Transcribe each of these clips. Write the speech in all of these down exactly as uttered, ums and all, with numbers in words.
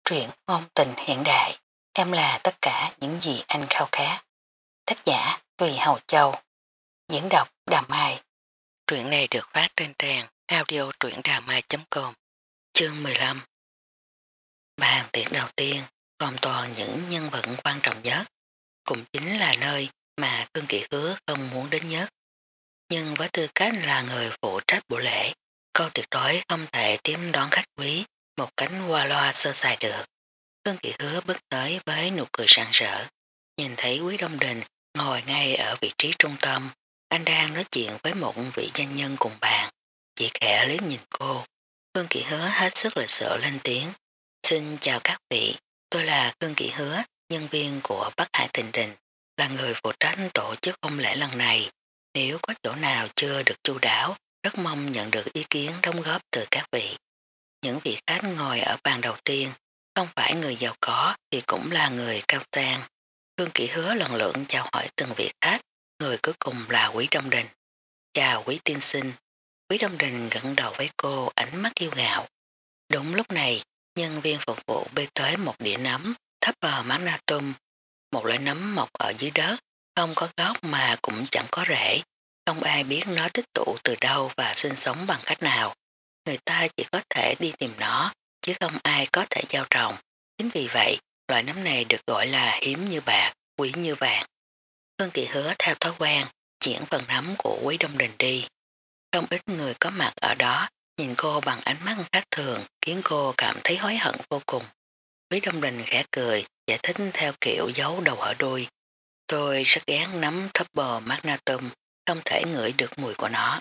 Truyện ngôn tình hiện đại, em là tất cả những gì anh khao khát. Tác giả Tùy Hầu Châu, diễn đọc Đà Mai. Truyện này được phát trên trang audio truyệnđàmai chấm com. Chương mười lăm. Bàn tiệc đầu tiên gồm toàn những nhân vật quan trọng nhất, cũng chính là nơi mà Cương Kỵ Hứa không muốn đến nhất. Nhưng với tư cách là người phụ trách buổi lễ, cô tuyệt đối không thể tiếp đón khách quý một cánh qua loa sơ sài được. Cương Kỵ Hứa bước tới với nụ cười rạng rỡ, nhìn thấy Quý Đông Đình ngồi ngay ở vị trí trung tâm, anh đang nói chuyện với một vị doanh nhân cùng bàn, chỉ khẽ liếc nhìn cô. Cương Kỵ Hứa hết sức lịch sự lên tiếng: "Xin chào các vị, tôi là Cương Kỵ Hứa, nhân viên của Bắc Hải Thịnh Đình, là người phụ trách tổ chức hôn lễ lần này. Nếu có chỗ nào chưa được chu đáo, rất mong nhận được ý kiến đóng góp từ các vị." Những vị khách ngồi ở bàn đầu tiên không phải người giàu có thì cũng là người cao sang. Cương Kỵ Hứa lần lượt chào hỏi từng vị khách, người cuối cùng là Quý Đông Đình. "Chào Quý tiên sinh." Quý Đông Đình gật đầu với cô, ánh mắt yêu ngạo. Đúng lúc này, nhân viên phục vụ bê tới một đĩa nấm thấp bờ magnatum, một loại nấm mọc ở dưới đất, không có gốc mà cũng chẳng có rễ, không ai biết nó tích tụ từ đâu và sinh sống bằng cách nào. Người ta chỉ có thể đi tìm nó, chứ không ai có thể gieo trồng. Chính vì vậy, loại nấm này được gọi là hiếm như bạc, quý như vàng. Cương Kỵ Hứa theo thói quen, chuyển phần nấm của Quý Đông Đình đi. Không ít người có mặt ở đó, nhìn cô bằng ánh mắt khác thường, khiến cô cảm thấy hối hận vô cùng. Quý Đông Đình khẽ cười, giải thích theo kiểu giấu đầu ở đuôi. "Tôi rất ghét nấm Thupper Magnatum, không thể ngửi được mùi của nó."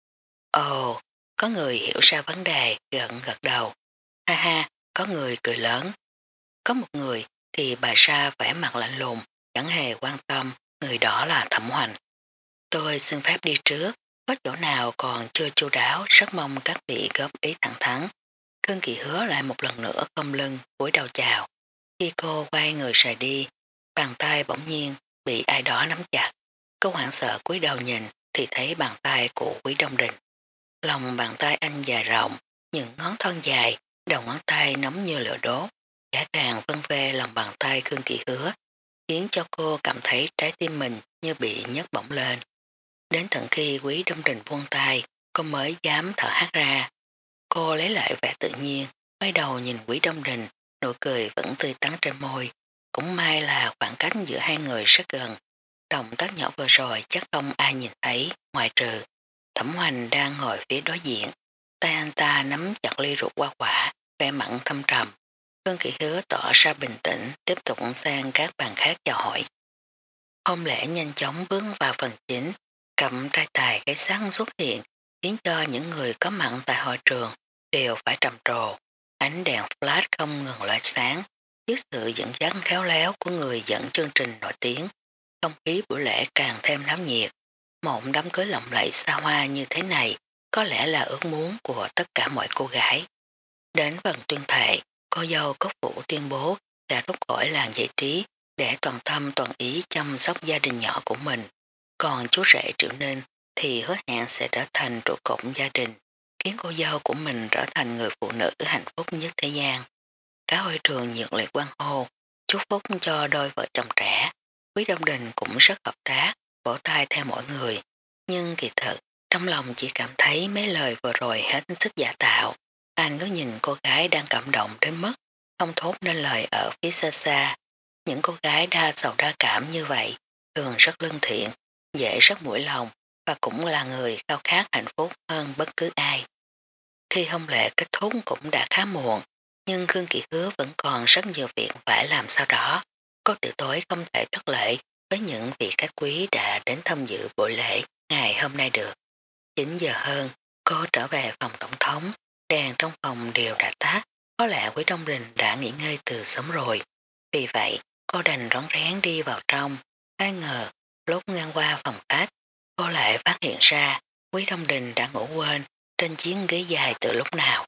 Ồ, có người hiểu ra vấn đề, gật gật đầu. Ha ha, có người cười lớn. Có một người thì bà sa vẻ mặt lạnh lùng, chẳng hề quan tâm, người đó là Thẩm Hoành. "Tôi xin phép đi trước, có chỗ nào còn chưa chu đáo, rất mong các vị góp ý thẳng thắn." Cương Kỵ Hứa lại một lần nữa cong lưng, cúi đầu chào. Khi cô quay người rời đi, bàn tay bỗng nhiên bị ai đó nắm chặt. Cô hoảng sợ cúi đầu nhìn thì thấy bàn tay của Quý Đông Đình. Lòng bàn tay anh dài rộng, những ngón thon dài, đầu ngón tay nóng như lửa đốt, cả càng vân về lòng bàn tay Cương Kỵ Hứa, khiến cho cô cảm thấy trái tim mình như bị nhấc bổng lên. Đến tận khi Quý Đông Đình buông tay, cô mới dám thở hắt ra. Cô lấy lại vẻ tự nhiên, quay đầu nhìn Quý Đông Đình, nụ cười vẫn tươi tắn trên môi. Cũng may là khoảng cách giữa hai người rất gần. Động tác nhỏ vừa rồi chắc không ai nhìn thấy, ngoài trừ Thẩm Hoành đang ngồi phía đối diện. Tay anh ta nắm chặt ly rượu hoa quả, vẻ mặn thâm trầm. Cương Kỵ Hứa tỏ ra bình tĩnh, tiếp tục sang các bàn khác chào hỏi. Hôn lễ nhanh chóng bước vào phần chính, cầm trai tài cái sáng xuất hiện, khiến cho những người có mặt tại hội trường đều phải trầm trồ. Ánh đèn flash không ngừng lóe sáng, dưới sự dẫn dắt khéo léo của người dẫn chương trình nổi tiếng, không khí buổi lễ càng thêm náo nhiệt. Một đám cưới lộng lẫy xa hoa như thế này có lẽ là ước muốn của tất cả mọi cô gái. Đến phần tuyên thệ, cô dâu Cốc Vũ tuyên bố sẽ rút khỏi làng giải trí để toàn tâm toàn ý chăm sóc gia đình nhỏ của mình. Còn chú rể Triệu Ninh thì hứa hẹn sẽ trở thành trụ cột gia đình, khiến cô dâu của mình trở thành người phụ nữ hạnh phúc nhất thế gian. Cả hội trường nhiệt liệt quan hô, chúc phúc cho đôi vợ chồng trẻ. Quý Đông Đình cũng rất hợp tác, vỗ tay theo mỗi người. Nhưng kỳ thực, trong lòng chỉ cảm thấy mấy lời vừa rồi hết sức giả tạo. Anh cứ nhìn cô gái đang cảm động đến mức không thốt nên lời ở phía xa xa. Những cô gái đa sầu đa cảm như vậy thường rất lương thiện, dễ rất mũi lòng và cũng là người khao khát hạnh phúc hơn bất cứ ai. Khi hôn lễ kết thúc cũng đã khá muộn, nhưng Khương Kỵ Hứa vẫn còn rất nhiều việc phải làm sau đó. Cô tuyệt đối không thể thất lễ với những vị khách quý đã đến tham dự buổi lễ ngày hôm nay được. chín giờ hơn, cô trở về phòng tổng thống, đèn trong phòng đều đã tắt, có lẽ Quý Đông Đình đã nghỉ ngơi từ sớm rồi. Vì vậy, cô đành rón rén đi vào trong. Ai ngờ, lúc ngang qua phòng khách, cô lại phát hiện ra Quý Đông Đình đã ngủ quên trên chiếc ghế dài từ lúc nào.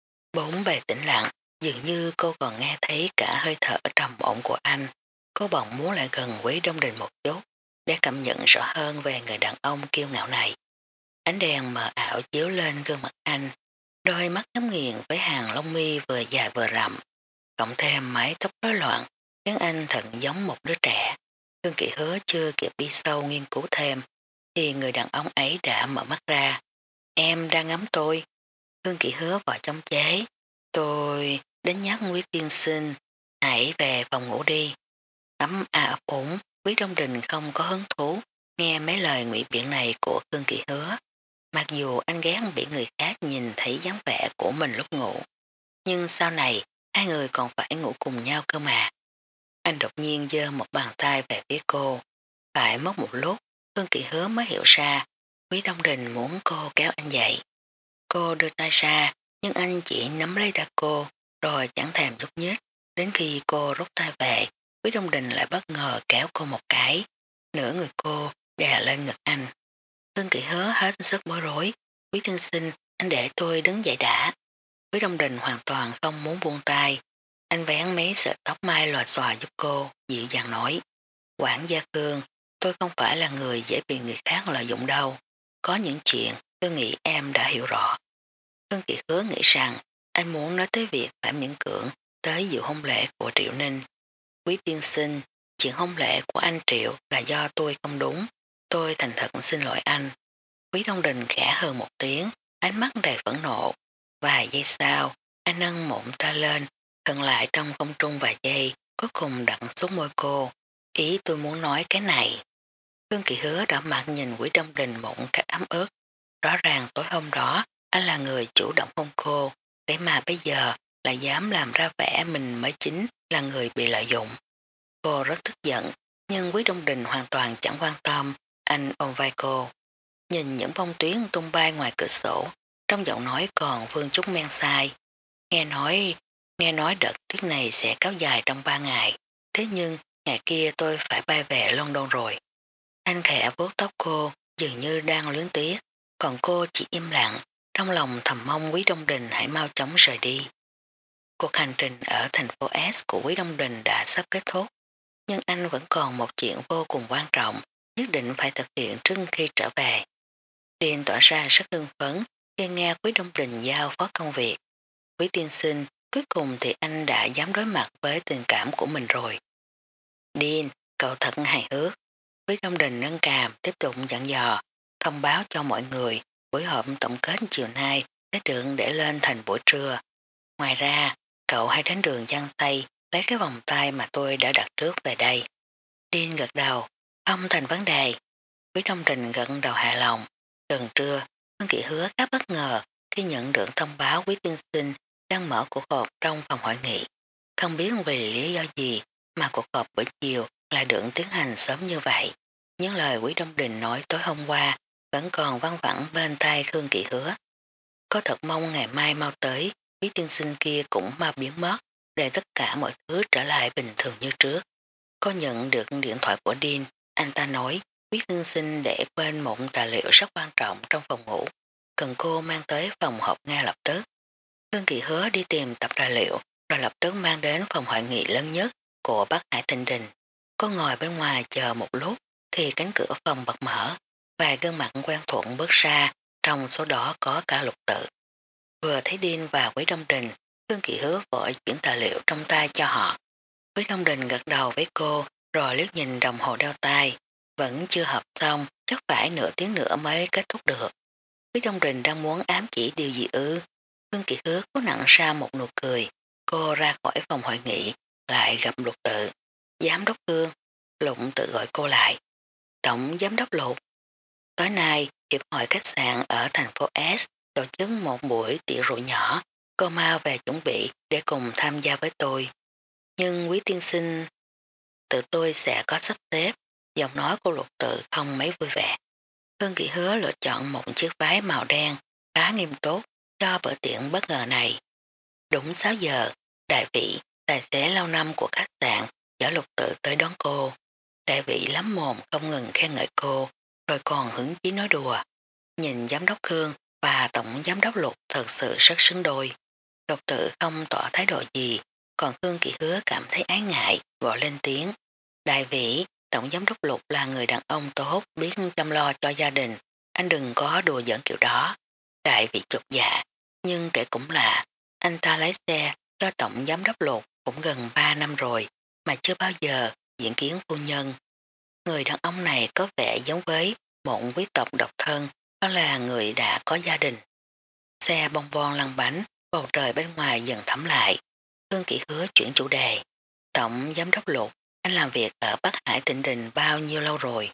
Bốn bề tĩnh lặng, dường như cô còn nghe thấy cả hơi thở trầm ổn của anh. Cô bỗng muốn lại gần Quý Đông Đình một chút để cảm nhận rõ hơn về người đàn ông kiêu ngạo này. Ánh đèn mờ ảo chiếu lên gương mặt anh, đôi mắt nhắm nghiền với hàng lông mi vừa dài vừa rậm. cộng thêm mái tóc rối loạn, khiến anh thật giống một đứa trẻ. Khương Kỵ Hứa chưa kịp đi sâu nghiên cứu thêm, thì người đàn ông ấy đã mở mắt ra. Em đang ngắm tôi. Khương Kỵ Hứa vội chống chế. Tôi đến nhắc Quý tiên sinh, hãy về phòng ngủ đi. Ấm a ấp ủng, Quý Đông Đình không có hứng thú nghe mấy lời ngụy biện này của Khương Kỵ Hứa. Mặc dù anh ghét bị người khác nhìn thấy dáng vẻ của mình lúc ngủ, nhưng sau này hai người còn phải ngủ cùng nhau cơ mà. Anh đột nhiên giơ một bàn tay về phía cô. Phải mất một lúc, Khương Kỵ Hứa mới hiểu ra Quý Đông Đình muốn cô kéo anh dậy. Cô đưa tay ra, nhưng anh chỉ nắm lấy tay cô, rồi chẳng thèm giúp nhích. Đến khi cô rút tay về, Quý Đông Đình lại bất ngờ kéo cô một cái. Nửa người cô đè lên ngực anh. Khương Kỵ Hứa hết sức bối rối. Quý tiên sinh, anh để tôi đứng dậy đã. Quý Đông Đình hoàn toàn không muốn buông tay. Anh vén mấy sợi tóc mai lòa xòa giúp cô, dịu dàng nói. Quản gia Khương, tôi không phải là người dễ bị người khác lợi dụng đâu. Có những chuyện tôi nghĩ em đã hiểu rõ. Khương Kỵ Hứa nghĩ rằng anh muốn nói tới việc phải miễn cưỡng tới dự hôn lễ của Triệu Ninh. Quý tiên sinh, chuyện hôn lễ của anh Triệu là do tôi không đúng. Tôi thành thật xin lỗi anh. Quý Đông Đình khẽ hơn một tiếng, ánh mắt đầy phẫn nộ. Vài giây sau, anh nâng mụn ta lên, cận lại trong không trung vài giây, cuối cùng đặt xuống môi cô. Ý tôi muốn nói cái này. Khương Kỵ Hứa đỏ mặt nhìn Quý Đông Đình mụn cách ấm ức. Rõ ràng tối hôm đó, anh là người chủ động hôn cô, vậy mà bây giờ lại dám làm ra vẻ mình mới chính là người bị lợi dụng. Cô rất tức giận, nhưng Quý Đông Đình hoàn toàn chẳng quan tâm, anh ôm vai cô. Nhìn những bông tuyến tung bay ngoài cửa sổ, trong giọng nói còn vương chút men sai. Nghe nói, nghe nói đợt tuyết này sẽ kéo dài trong ba ngày, thế nhưng ngày kia tôi phải bay về London rồi. Anh khẽ vuốt tóc cô, dường như đang luyến tiếc, còn cô chỉ im lặng, trong lòng thầm mong Quý Đông Đình hãy mau chóng rời đi. Cuộc hành trình ở thành phố S của Quý Đông Đình đã sắp kết thúc, nhưng anh vẫn còn một chuyện vô cùng quan trọng, nhất định phải thực hiện trước khi trở về. Điền tỏ ra rất hưng phấn khi nghe Quý Đông Đình giao phó công việc. Quý tiên sinh, cuối cùng thì anh đã dám đối mặt với tình cảm của mình rồi. Điền, cậu thật hài hước. Quý Đông Đình nâng càm tiếp tục dặn dò, thông báo cho mọi người buổi họp tổng kết chiều nay sẽ được để lên thành buổi trưa. Ngoài ra, cậu hãy đến đường Giang Tây lấy cái vòng tay mà tôi đã đặt trước về đây. Điền gật đầu, không thành vấn đề. Quý Đông Đình gật đầu hạ lòng. Gần trưa, Khương Kỵ Hứa khá bất ngờ khi nhận được thông báo Quý tiên sinh đang mở cuộc họp trong phòng hội nghị. Không biết vì lý do gì mà cuộc họp buổi chiều lại được tiến hành sớm như vậy. Những lời Quý Đông Đình nói tối hôm qua vẫn còn văng vẳng bên tai Khương Kỵ Hứa. Có thật mong ngày mai mau tới, Quý tiên sinh kia cũng mau biến mất để tất cả mọi thứ trở lại bình thường như trước. Có nhận được điện thoại của Dean, anh ta nói Quý tiên sinh để quên một tài liệu rất quan trọng trong phòng ngủ, cần cô mang tới phòng họp ngay lập tức. Khương Kỵ Hứa đi tìm tập tài liệu rồi lập tức mang đến phòng hội nghị lớn nhất của Bắc Hải Tinh Đình. Cô ngồi bên ngoài chờ một lúc thì cánh cửa phòng bật mở, vài gương mặt quen thuộc bước ra, trong số đó có cả Lục Tự. Vừa thấy Dean và Quý Đông Đình, Khương Kỵ Hứa vội chuyển tài liệu trong tay cho họ. Quý Đông Đình gật đầu với cô rồi liếc nhìn đồng hồ đeo tay, vẫn chưa hợp xong, chắc phải nửa tiếng nữa mới kết thúc được. Quý Đông Đình đang muốn ám chỉ điều gì ư? Khương Kỵ Hứa cố nặng ra một nụ cười, cô ra khỏi phòng hội nghị, lại gặp Lục Tự. Giám đốc Khương, Lục Tự gọi cô lại. Tổng giám đốc Lục. Tối nay, hiệp hội khách sạn ở thành phố S tổ chức một buổi tiệc rượu nhỏ, cô mau về chuẩn bị để cùng tham gia với tôi. Nhưng Quý tiên sinh, tự tôi sẽ có sắp xếp, giọng nói của Lục Tự không mấy vui vẻ. Khương Kỵ Hứa lựa chọn một chiếc váy màu đen, khá nghiêm túc cho bữa tiệc bất ngờ này. Đúng sáu giờ, đại vị, tài xế lâu năm của khách sạn, chở Lục Tự tới đón cô. Đại vị lắm mồm không ngừng khen ngợi cô, rồi còn hứng chí nói đùa. Nhìn giám đốc Khương và tổng giám đốc Lục thật sự rất xứng đôi. Lục Tự không tỏ thái độ gì, còn Khương Kỵ Hứa cảm thấy ái ngại, gọi lên tiếng. Đại vĩ, tổng giám đốc Lục là người đàn ông tốt, biết chăm lo cho gia đình, anh đừng có đùa giỡn kiểu đó. Đại vĩ chột dạ, nhưng kể cũng lạ, anh ta lái xe cho tổng giám đốc Lục cũng gần ba năm rồi mà chưa bao giờ diễn kiến phu nhân. Người đàn ông này có vẻ giống với một quý tộc độc thân, đó là người đã có gia đình. Xe bong bon lăn bánh, bầu trời bên ngoài dần thấm lại. Hương Kỷ Hứa chuyển chủ đề. Tổng giám đốc Lục, anh làm việc ở Bắc Hải Tịnh Đình bao nhiêu lâu rồi?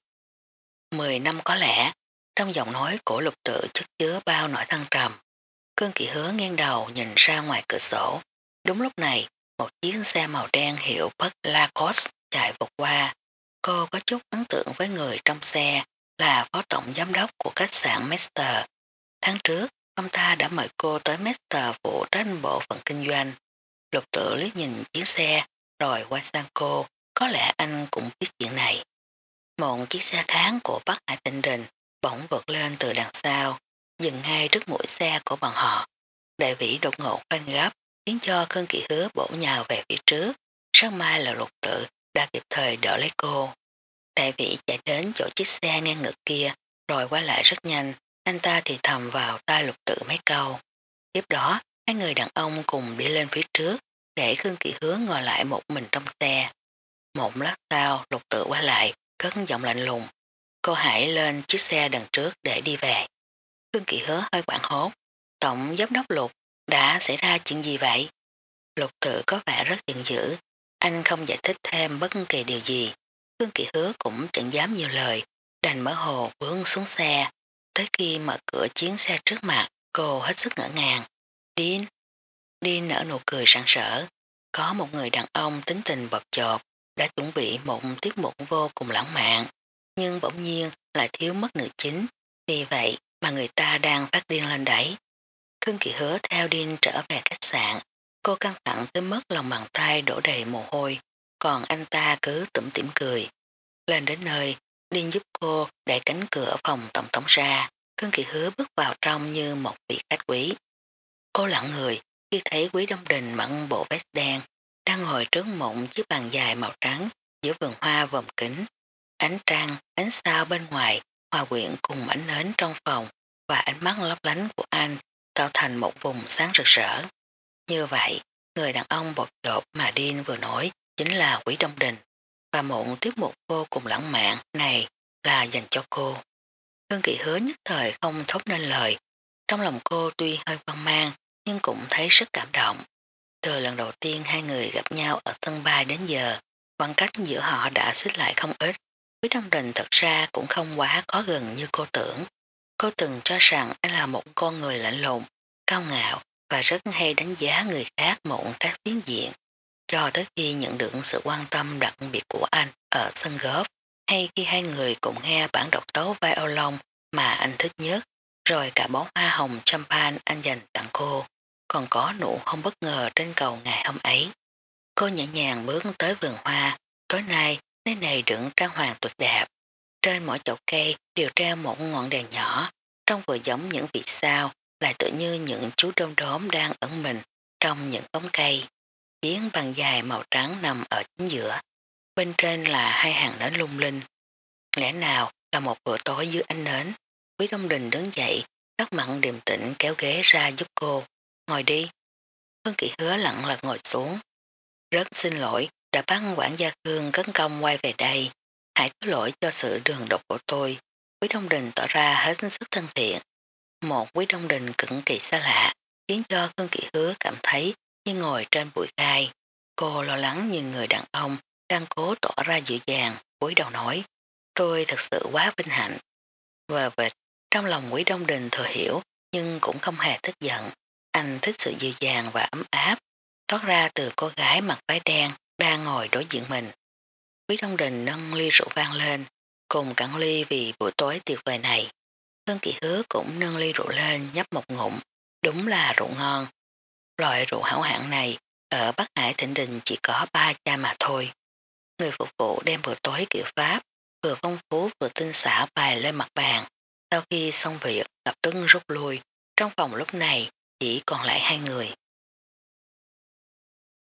Mười năm có lẽ. Trong giọng nói của Lục Tự chất chứa bao nỗi thăng trầm. Hương Kỷ Hứa nghiêng đầu nhìn ra ngoài cửa sổ. Đúng lúc này, một chiếc xe màu đen hiệu Buck Lacoste chạy vụt qua. Cô có chút ấn tượng với người trong xe là phó tổng giám đốc của khách sạn Master. Tháng trước, ông ta đã mời cô tới Master phụ trách bộ phận kinh doanh. Lục Tự liếc nhìn chiếc xe rồi quay sang cô, có lẽ anh cũng biết chuyện này. Một chiếc xe kháng của Bắc Hải Tịnh Đình bỗng vượt lên từ đằng sau, dừng ngay trước mũi xe của bọn họ. Đại vĩ đột ngột phanh gấp, khiến cho Khương Kỷ Hứa bổ nhào về phía trước. Rất may là Lục Tự đã kịp thời đỡ lấy cô. Đại vĩ chạy đến chỗ chiếc xe ngang ngực kia, rồi quay lại rất nhanh, anh ta thì thầm vào tai Lục Tự mấy câu. Tiếp đó, hai người đàn ông cùng đi lên phía trước, để Khương Kỷ Hứa ngồi lại một mình trong xe. Một lát sau, Lục Tự quay lại, cất giọng lạnh lùng. Cô hãy lên chiếc xe đằng trước để đi về. Khương Kỷ Hứa hơi quảng hốt. Tổng giám đốc Lục, đã xảy ra chuyện gì vậy? Lục Tự có vẻ rất giận dữ. Anh không giải thích thêm bất kỳ điều gì. Khương Kỷ Hứa cũng chẳng dám nhiều lời, đành mở hồ bước xuống xe. Tới khi mở cửa chuyến xe trước mặt, cô hết sức ngỡ ngàng. Điên! Điên nở nụ cười sảng sỡ. Có một người đàn ông tính tình bập chộp, đã chuẩn bị một tiết mục vô cùng lãng mạn, nhưng bỗng nhiên lại thiếu mất nữ chính, vì vậy mà người ta đang phát điên lên đấy. Khương Kỷ Hứa theo Điên trở về khách sạn, cô căng thẳng tới mức lòng bàn tay đổ đầy mồ hôi, còn anh ta cứ tủm tỉm cười. Lên đến nơi, Điên giúp cô đẩy cánh cửa phòng tổng thống ra, Khương Kỷ Hứa bước vào trong như một vị khách quý. Cô lặng người khi thấy Quý Đông Đình mặc bộ vest đen, đang ngồi trước một chiếc bàn dài màu trắng giữa vườn hoa vòm kính. Ánh trăng, ánh sao bên ngoài, hòa quyện cùng ánh nến trong phòng và ánh mắt lấp lánh của anh tạo thành một vùng sáng rực rỡ. Như vậy, người đàn ông bột chột mà Điên vừa nói chính là Quý Đông Đình, và một tiết mục vô cùng lãng mạn này là dành cho cô. Hương Kỵ Hứa nhất thời không thốt nên lời. Trong lòng cô tuy hơi hoang mang nhưng cũng thấy rất cảm động. Từ lần đầu tiên hai người gặp nhau ở sân bay đến giờ, khoảng cách giữa họ đã xích lại không ít. Quý Đông Đình thật ra cũng không quá khó gần như cô tưởng. Cô từng cho rằng anh là một con người lạnh lùng, cao ngạo và rất hay đánh giá người khác một cách phiến diện. Cho tới khi nhận được sự quan tâm đặc biệt của anh ở sân golf, hay khi hai người cùng nghe bản độc tấu violon mà anh thích nhất, rồi cả bó hoa hồng champagne anh dành tặng cô, còn có nụ hôn bất ngờ trên cầu ngày hôm ấy. Cô nhẹ nhàng bước tới vườn hoa, tối nay nơi này đựng trang hoàng tuyệt đẹp. Trên mỗi chậu cây đều treo một ngọn đèn nhỏ, trông vừa giống những vì sao, lại tự như những chú đom đóm đang ẩn mình trong những bóng cây. Chiếc bàn dài màu trắng nằm ở chính giữa, bên trên là hai hàng nến lung linh. Lẽ nào là một bữa tối dưới ánh nến? Quý Đông Đình đứng dậy, sắc mặn điềm tĩnh kéo ghế ra giúp cô. Ngồi đi. Phương Kỵ Hứa lặng lật ngồi xuống. Rất xin lỗi, đã bắt quản gia Khương cấn công quay về đây. Hãy có lỗi cho sự đường đột của tôi. Quý Đông Đình tỏ ra hết sức thân thiện. Một Quý Đông Đình cực kỳ xa lạ, khiến cho Khương Kỵ Hứa cảm thấy như ngồi trên bụi gai. Cô lo lắng như người đàn ông đang cố tỏ ra dịu dàng, cúi đầu nói. Tôi thật sự quá vinh hạnh. Vờ vịt, trong lòng Quý Đông Đình thừa hiểu, nhưng cũng không hề tức giận. Anh thích sự dịu dàng và ấm áp, thoát ra từ cô gái mặc váy đen đang ngồi đối diện mình. Quý Đông Đình nâng ly rượu vang lên, cùng cạn ly vì buổi tối tuyệt vời này. Hương Kỵ Hứa cũng nâng ly rượu lên nhấp một ngụm, đúng là rượu ngon. Loại rượu hảo hạng này ở Bắc Hải Thịnh Đình chỉ có ba cha mà thôi. Người phục vụ đem bữa tối kiểu Pháp, vừa phong phú vừa tinh xảo bày lên mặt bàn. Sau khi xong việc lập tức rút lui, trong phòng lúc này chỉ còn lại hai người.